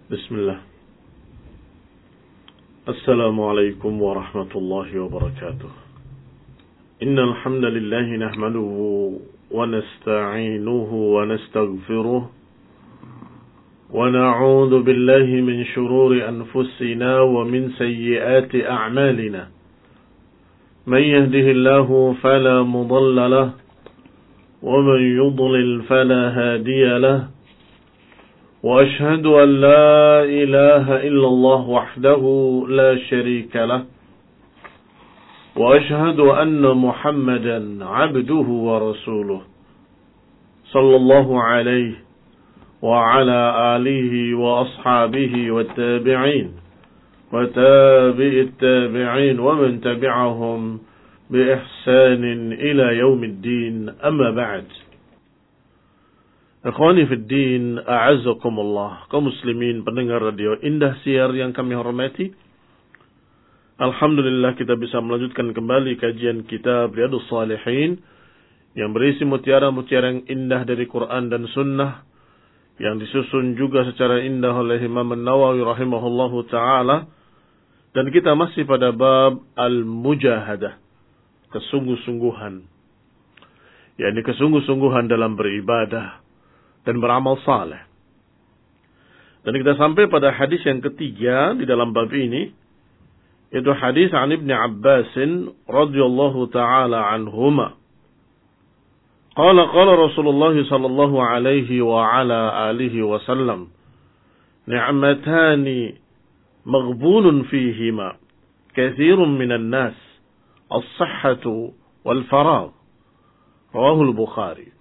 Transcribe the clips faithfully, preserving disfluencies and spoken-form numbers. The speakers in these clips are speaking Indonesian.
Bismillah. Assalamualaikum warahmatullahi wabarakatuh. Innal hamdalillah nahmaduhu wa nasta'inuhu wa nastaghfiruh wa na'udzu billahi min shururi anfusina wa min sayyiati a'malina. Man yahdihillahu fala mudilla lahu wa man yudlil fala hadiya lahu. وأشهد أن لا إله إلا الله وحده لا شريك له وأشهد أن محمدا عبده ورسوله صلى الله عليه وعلى آله وأصحابه والتابعين وتابع التابعين ومن تبعهم بإحسان إلى يوم الدين أما بعد. Ikhwani fid din, a'azzakumullah, kaum muslimin pendengar radio Indah Siar yang kami hormati. Alhamdulillah kita bisa melanjutkan kembali kajian kitab Riyadhus Shalihin yang berisi mutiara-mutiara yang indah dari Quran dan Sunnah, yang disusun juga secara indah oleh Imam An-Nawawi rahimahullahu ta'ala. Dan kita masih pada bab al-mujahadah, kesungguh-sungguhan, yakni kesungguh-sungguhan dalam beribadah dan beramal saleh. Dan kita sampai pada hadis yang ketiga di dalam bab ini, yaitu hadis an Ibnu Abbas radhiyallahu taala anhuma. Qala qala Rasulullah sallallahu alaihi wa ala alihi wasallam, ni'matani maghbunun fihima katsirun minan nas, as-sihhatu wal faragh. Rawahu al-Bukhari.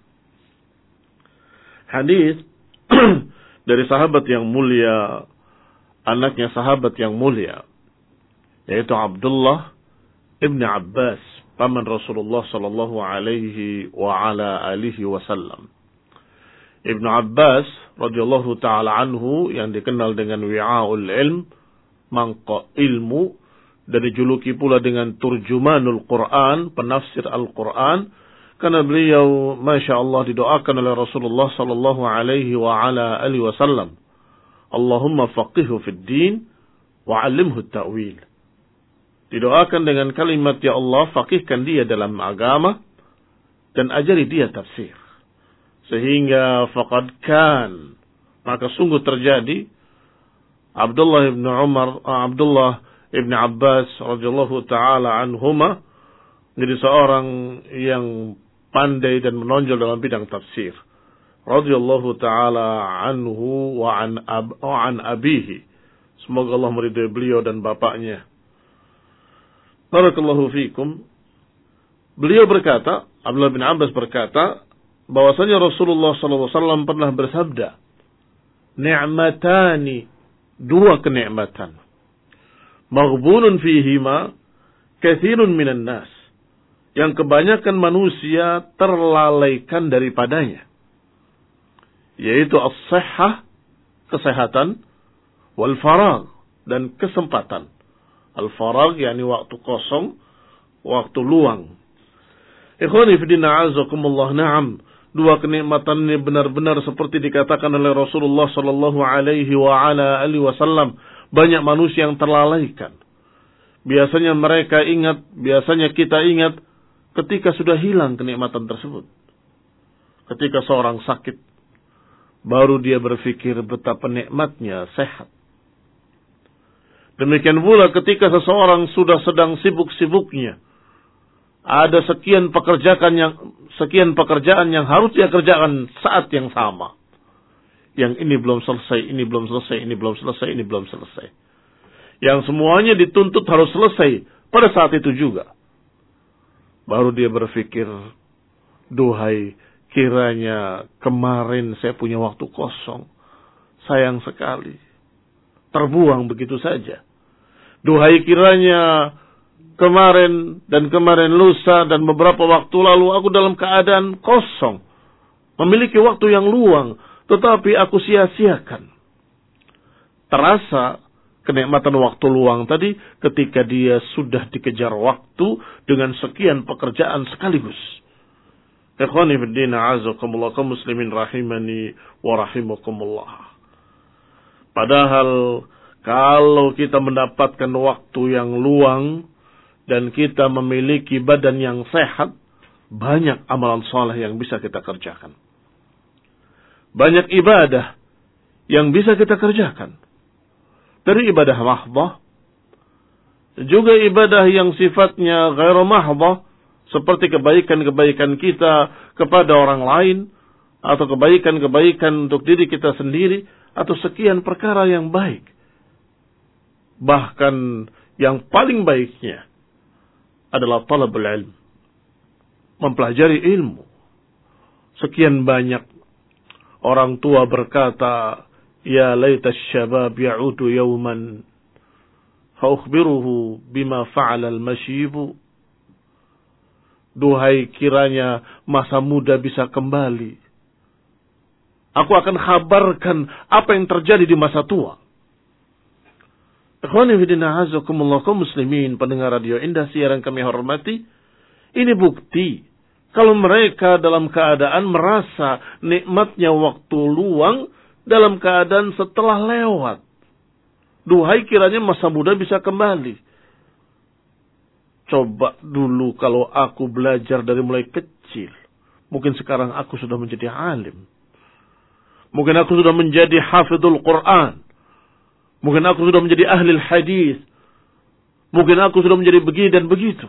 Hadis dari sahabat yang mulia, anaknya sahabat yang mulia, yaitu Abdullah ibn Abbas, paman Rasulullah sallallahu alaihi wa ala alihi wasallam. Ibnu Abbas radhiyallahu taala anhu, yang dikenal dengan wi'aul ilm, mangkok ilmu, dan dijuluki pula dengan turjumanul Quran, penafsir Al-Quran. Karena beliau, Masya Allah, didoakan oleh Rasulullah sallallahu alaihi wa ala alihi wasallam, Allahumma faqihhu fid din wa 'allimhu at-ta'wil. Didoakan dengan kalimat, ya Allah, faqihkan dia dalam agama dan ajari dia tafsir. Sehingga faqad kan, maka sungguh terjadi, Abdullah ibn Umar, Abdullah ibn Abbas radhiyallahu taala anhuma menjadi seorang yang pandai dan menonjol dalam bidang tafsir. Radhiyallahu taala anhu wa an ab wa an abihi. Semoga Allah meridai beliau dan bapaknya. Barakallahu fikum. Beliau berkata, Abdullah bin Abbas berkata, bahwasanya Rasulullah sallallahu alaihi wasallam pernah bersabda, ni'matani, dua kenikmatan, maghbunun fihima katsirun minan nas, yang kebanyakan manusia terlalaikan daripadanya, yaitu as-sihhah, kesehatan, wal faragh, dan kesempatan. Al-faragh yakni waktu kosong, waktu luang. Ikhwani fi din, a'azakumullah, na'am, dua kenikmatan ini benar-benar seperti dikatakan oleh Rasulullah sallallahu alaihi wa ala alihi wasallam, banyak manusia yang terlalaikan. Biasanya mereka ingat, biasanya kita ingat ketika sudah hilang kenikmatan tersebut. Ketika seorang sakit, baru dia berpikir betapa nikmatnya sehat. Demikian pula ketika seseorang sudah sedang sibuk-sibuknya, ada sekian pekerjaan yang sekian pekerjaan yang harus dia kerjakan saat yang sama. Yang ini belum selesai, ini belum selesai, ini belum selesai, ini belum selesai. Yang semuanya dituntut harus selesai pada saat itu juga. Baru dia berpikir, duhai, kiranya kemarin saya punya waktu kosong. Sayang sekali. Terbuang begitu saja. Duhai, kiranya kemarin dan kemarin lusa dan beberapa waktu lalu aku dalam keadaan kosong. Memiliki waktu yang luang, tetapi aku sia-siakan. Terasa kenikmatan waktu luang tadi ketika dia sudah dikejar waktu dengan sekian pekerjaan sekaligus. Ikhwani fiddin, a'azakumullah, kaum muslimin rahimani wa rahimakumullah. Padahal kalau kita mendapatkan waktu yang luang dan kita memiliki badan yang sehat, banyak amalan saleh yang bisa kita kerjakan. Banyak ibadah yang bisa kita kerjakan. Dari ibadah mahdhah, juga ibadah yang sifatnya ghairu mahdhah, seperti kebaikan-kebaikan kita kepada orang lain, atau kebaikan-kebaikan untuk diri kita sendiri, atau sekian perkara yang baik. Bahkan yang paling baiknya adalah talabul ilm, mempelajari ilmu. Sekian banyak orang tua berkata, ya laitas syabab ya'udu yawman faukhbiruhu bima fa'ala al-masyibu. Duhai kiranya masa muda bisa kembali, aku akan kabarkan apa yang terjadi di masa tua. Ikhwani fillah azakumullah, kaum muslimin pendengar radio Indah siaran kami hormati, ini bukti kalau mereka dalam keadaan merasa nikmatnya waktu luang dalam keadaan setelah lewat. Duhai kiranya masa muda bisa kembali. Coba dulu kalau aku belajar dari mulai kecil, mungkin sekarang aku sudah menjadi alim. Mungkin aku sudah menjadi hafidhul Quran. Mungkin aku sudah menjadi ahli hadis. Mungkin aku sudah menjadi begini dan begitu.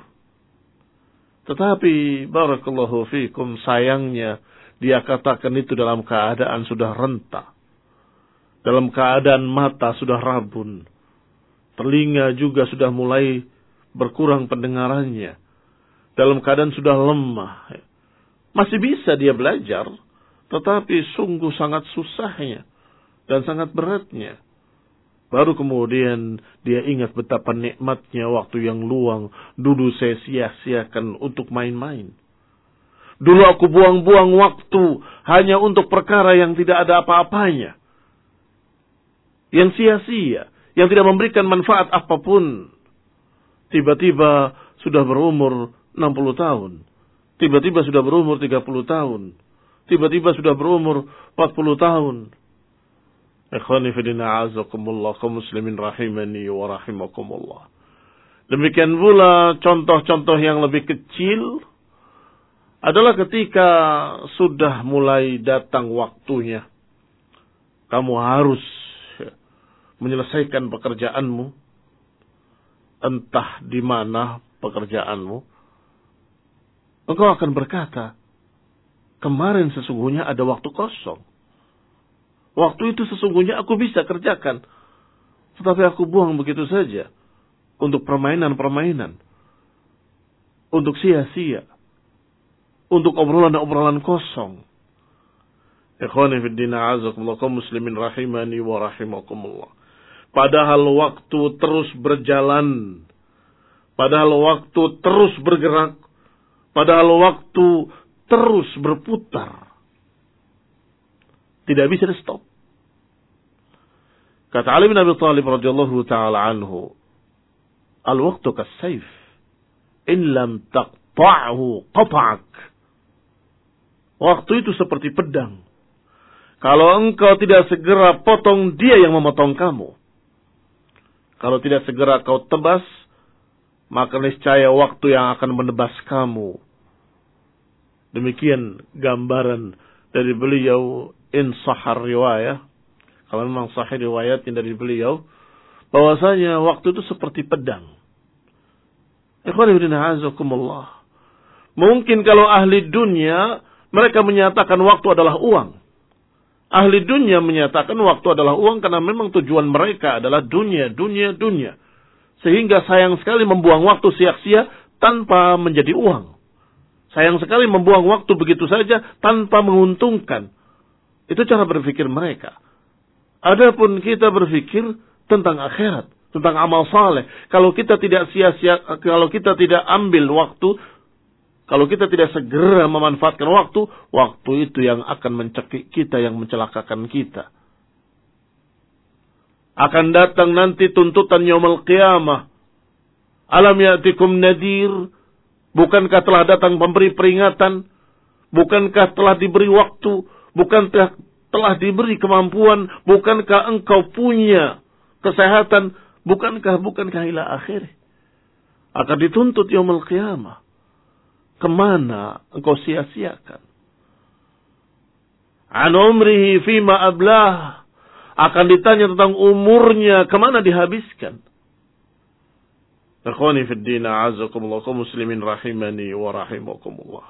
Tetapi barakallahu fikum, sayangnya dia katakan itu dalam keadaan sudah renta. Dalam keadaan mata sudah rabun. Telinga juga sudah mulai berkurang pendengarannya. Dalam keadaan sudah lemah. Masih bisa dia belajar, tetapi sungguh sangat susahnya dan sangat beratnya. Baru kemudian dia ingat betapa nikmatnya waktu yang luang. Dulu saya sia-siakan untuk main-main. Dulu aku buang-buang waktu hanya untuk perkara yang tidak ada apa-apanya. Yang sia-sia, yang tidak memberikan manfaat apapun. Tiba-tiba sudah berumur enam puluh tahun. Tiba-tiba sudah berumur tiga puluh tahun. Tiba-tiba sudah berumur empat puluh tahun. Ikhwani fillah azakumullah, kaum muslimin rahimani wa rahimakumullah. Demikian pula contoh-contoh yang lebih kecil adalah ketika sudah mulai datang waktunya. Kamu harus menyelesaikan pekerjaanmu. Entah di mana pekerjaanmu. Engkau akan berkata, kemarin sesungguhnya ada waktu kosong. Waktu itu sesungguhnya aku bisa kerjakan. Tetapi aku buang begitu saja. Untuk permainan-permainan. Untuk sia-sia. Untuk obrolan-obrolan kosong. Ikhwani fiddina azakumullah, kaum muslimin rahimani wa rahimakumullah. Padahal waktu terus berjalan. Padahal waktu terus bergerak. Padahal waktu terus berputar. Tidak bisa di stop. Kata Ali bin Abi Thalib radhiyallahu ta'ala anhu, al-waqtu kas-sayf, in lam taqta'hu qata'ak. Waktu itu seperti pedang. Kalau engkau tidak segera potong, dia yang memotong kamu. Kalau tidak segera kau tebas, maka niscaya waktu yang akan menebas kamu. Demikian gambaran dari beliau, in sahar riwayah, kalau memang sahih riwayatnya dari beliau, bahwasanya waktu itu seperti pedang. Ikhwan ibn a'azakumullah. Mungkin kalau ahli dunia, mereka menyatakan waktu adalah uang. Ahli dunia menyatakan waktu adalah uang karena memang tujuan mereka adalah dunia, dunia, dunia. Sehingga sayang sekali membuang waktu sia-sia tanpa menjadi uang. Sayang sekali membuang waktu begitu saja tanpa menguntungkan. Itu cara berpikir mereka. Adapun kita berpikir tentang akhirat, tentang amal saleh. Kalau kita tidak sia-sia, kalau kita tidak ambil waktu, kalau kita tidak segera memanfaatkan waktu, waktu itu yang akan mencekik kita, yang mencelakakan kita. Akan datang nanti tuntutan yaumul qiyamah. Alam ya'tikum nadir? Bukankah telah datang pemberi peringatan? Bukankah telah diberi waktu? Bukankah telah diberi kemampuan, bukankah engkau punya kesehatan, bukankah bukankah ila akhir akan dituntut yaumul qiyamah. Kemana engkau sia-siakan? An umrihi fima ablah, akan ditanya tentang umurnya, kemana dihabiskan. Ikhwani fid din, a'azzakumullah, kaum muslimin rahimani wa rahimakumullah.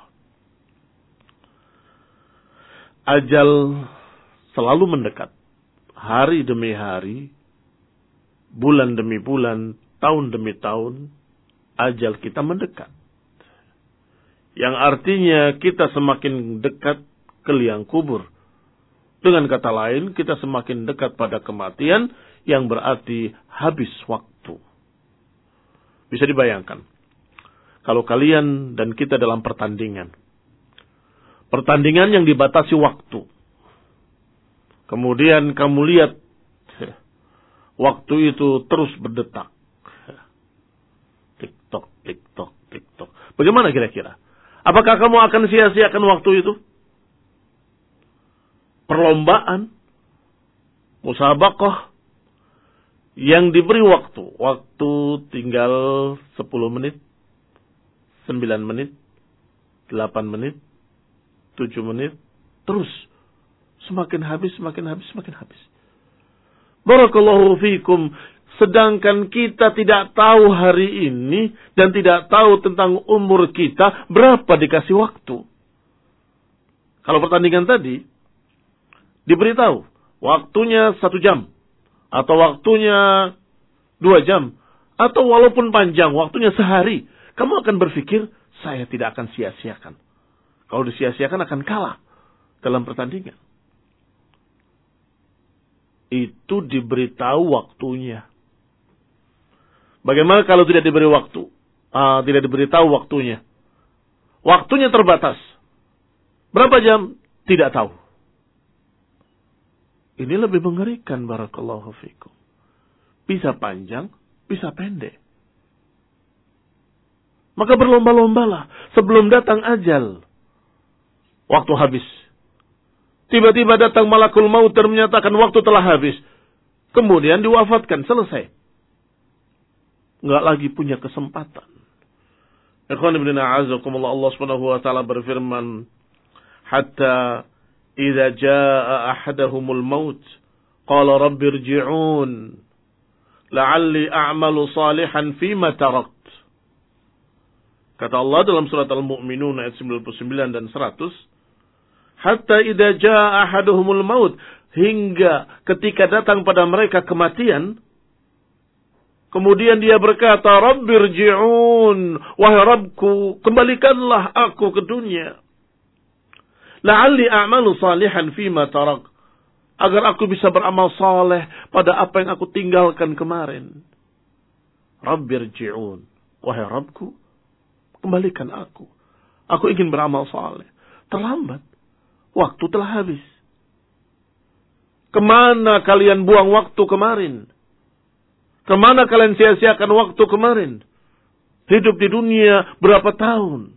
Ajal selalu mendekat. Hari demi hari, bulan demi bulan, tahun demi tahun, ajal kita mendekat. Yang artinya kita semakin dekat ke liang kubur. Dengan kata lain, kita semakin dekat pada kematian, yang berarti habis waktu. Bisa dibayangkan, kalau kalian dan kita dalam pertandingan. Pertandingan yang dibatasi waktu. Kemudian kamu lihat, waktu itu terus berdetak. Tik-tok, tik-tok, tik-tok. Bagaimana kira-kira? Apakah kamu akan sia-siakan waktu itu? Perlombaan, musabaqah, yang diberi waktu. Waktu tinggal sepuluh menit, sembilan menit, delapan menit, tujuh menit, terus. Semakin habis, semakin habis, semakin habis. Barakallahu fikum. Sedangkan kita tidak tahu hari ini dan tidak tahu tentang umur kita berapa dikasih waktu. Kalau pertandingan tadi diberitahu waktunya satu jam atau waktunya dua jam atau walaupun panjang waktunya sehari, kamu akan berpikir saya tidak akan sia-siakan. Kalau disia-siakan akan kalah dalam pertandingan. Itu diberitahu waktunya. Bagaimana kalau tidak diberi waktu? Uh, tidak diberitahu waktunya. Waktunya terbatas. Berapa jam? Tidak tahu. Ini lebih mengerikan, barakallahu fikum. Bisa panjang, bisa pendek. Maka berlomba-lombalah sebelum datang ajal. Waktu habis. Tiba-tiba datang malakul maut dan menyatakan waktu telah habis. Kemudian diwafatkan, selesai. Enggak lagi punya kesempatan. Ikhwan ibn a'azakumullah, Allah subhanahu wa ta'ala berfirman, hatta idza jaa ahadahumul maut qala rabbi irji'un la'alli a'malu salihan fima tarakt. Kata Allah dalam surat Al-Mu'minun ayat sembilan puluh sembilan dan seratus, hatta idza jaa ahaduhumul maut, hingga ketika datang pada mereka kematian, kemudian dia berkata, Rabbirji'un, wahai Rabbku, kembalikanlah aku ke dunia. La'alli a'malu salihan fima tarak, agar aku bisa beramal saleh pada apa yang aku tinggalkan kemarin. Rabbirji'un, wahai Rabbku, kembalikan aku. Aku ingin beramal saleh. Terlambat. Waktu telah habis. Kemana kalian buang waktu kemarin? Kemana kalian sia-siakan waktu kemarin? Hidup di dunia berapa tahun?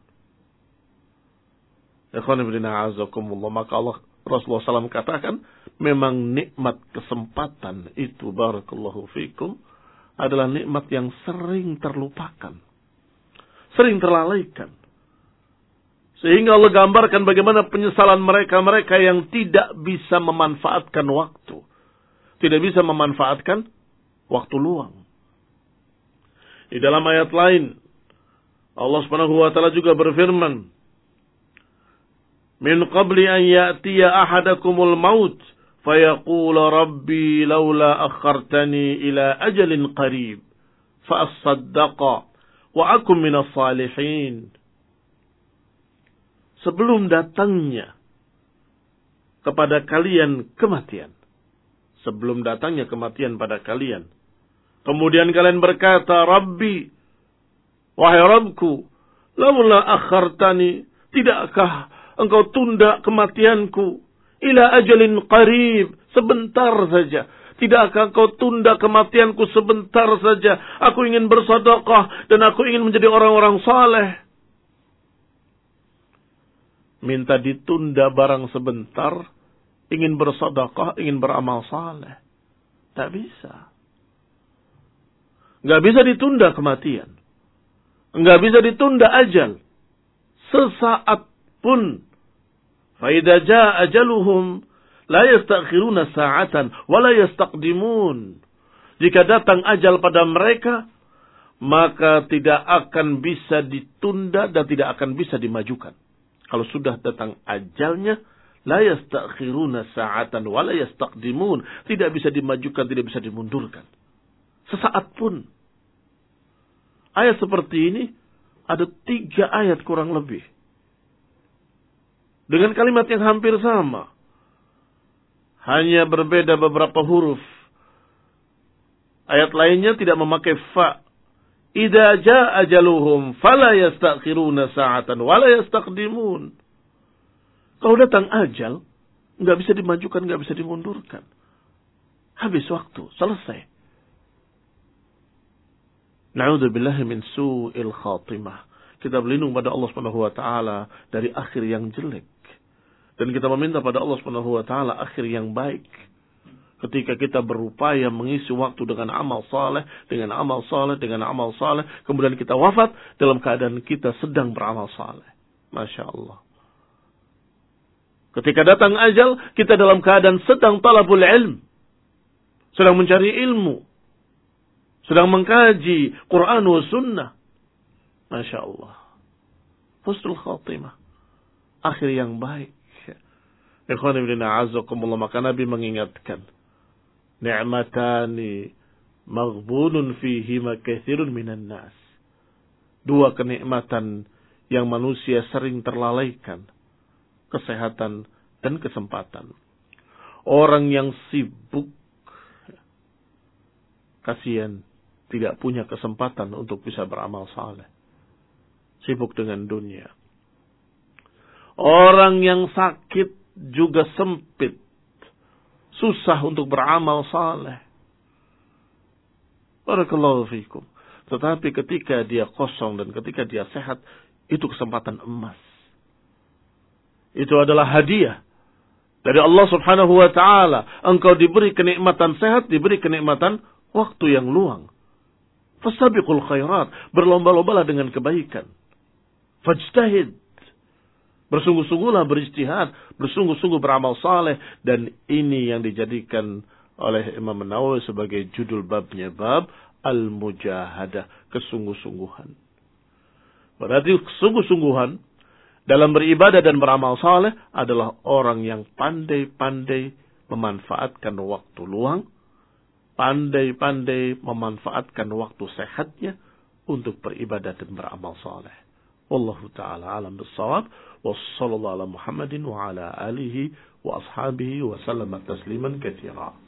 Ikhwan ibn a'azakumullah. Maka Allah, Rasulullah shallallahu alaihi wasallam katakan, memang nikmat kesempatan itu, barakallahu fikum, adalah nikmat yang sering terlupakan. Sering terlalaikan. Sehingga Allah gambarkan bagaimana penyesalan mereka-mereka yang tidak bisa memanfaatkan waktu. Tidak bisa memanfaatkan waktu luang. Di dalam ayat lain, Allah subhanahu wa ta'ala juga berfirman, min qabli an ya'tiya ahadakumul maut, fayaqula rabbi laula akhartani ila ajalin qarib, fa'as-saddaqa wa akum minas salihin. Sebelum datangnya kepada kalian kematian. Sebelum datangnya kematian pada kalian. Kemudian kalian berkata, Rabbi, wahai Rabbku, laula akhartani, tidakkah engkau tunda kematianku ila ajalin qarib, sebentar saja. Tidakkah engkau tunda kematianku sebentar saja? Aku ingin bersedekah dan aku ingin menjadi orang-orang saleh. Minta ditunda barang sebentar, ingin bersedekah, ingin beramal saleh. Tak bisa. Nggak bisa ditunda kematian. Nggak bisa ditunda ajal. Sesaat pun. Faida jaa ajaluhum la yastakhiruna sa'atan wa la yastaqdimun. Jika datang ajal pada mereka, maka tidak akan bisa ditunda dan tidak akan bisa dimajukan. Kalau sudah datang ajalnya, la yastakhiruna sa'atan wa la yastaqdimun. Tidak bisa dimajukan, tidak bisa dimundurkan. Sesaat pun. Ayat seperti ini ada tiga ayat kurang lebih. Dengan kalimat yang hampir sama. Hanya berbeda beberapa huruf. Ayat lainnya tidak memakai fa. Idza jaa ajaluhum fala yastakhiruna sa'atan wa la yastaqdimun. Kalau datang ajal, enggak bisa dimajukan, enggak bisa dimundurkan. Habis waktu, selesai. Na'udzubillahi min su'il khatimah. Kita berlindung pada Allah Subhanahu wa taala dari akhir yang jelek. Dan kita meminta pada Allah Subhanahu wa taala akhir yang baik. Ketika kita berupaya mengisi waktu dengan amal saleh, dengan amal saleh, dengan amal saleh, kemudian kita wafat dalam keadaan kita sedang beramal saleh. Masya Allah. Ketika datang ajal, kita dalam keadaan sedang talabul ilm. Sedang mencari ilmu. Sedang mengkaji Quran wa sunnah. Masya Allah. Husnul khatimah. Akhir yang baik. Ikhwan ibn a'azakumullah, maka Nabi mengingatkan. Ni'matani maghbunun fihima katsirun minan nas. Dua kenikmatan yang manusia sering terlalaikan. Kesehatan dan kesempatan. Orang yang sibuk, kasihan, tidak punya kesempatan untuk bisa beramal saleh. Sibuk dengan dunia. Orang yang sakit juga sempit. Susah untuk beramal saleh. Barakallahu fikum. Tetapi ketika dia kosong dan ketika dia sehat, itu kesempatan emas. Itu adalah hadiah dari Allah Subhanahu wa taala. Engkau diberi kenikmatan sehat, diberi kenikmatan waktu yang luang. Fastabiqul khairat, berlomba-lombalah dengan kebaikan. Fajtahid, bersungguh-sungguhlah berijtihad, bersungguh-sungguh beramal saleh, dan ini yang dijadikan oleh Imam Nawawi sebagai judul babnya, bab al-mujahadah, kesungguh-sungguhan. Berarti kesungguh-sungguhan dalam beribadah dan beramal saleh adalah orang yang pandai-pandai memanfaatkan waktu luang, pandai-pandai memanfaatkan waktu sehatnya untuk beribadah dan beramal saleh. Wallahu ta'ala alam bis-shawab. Wa sallallahu ala Muhammadin wa ala alihi wa ashabihi wa sallama tasliman katsira.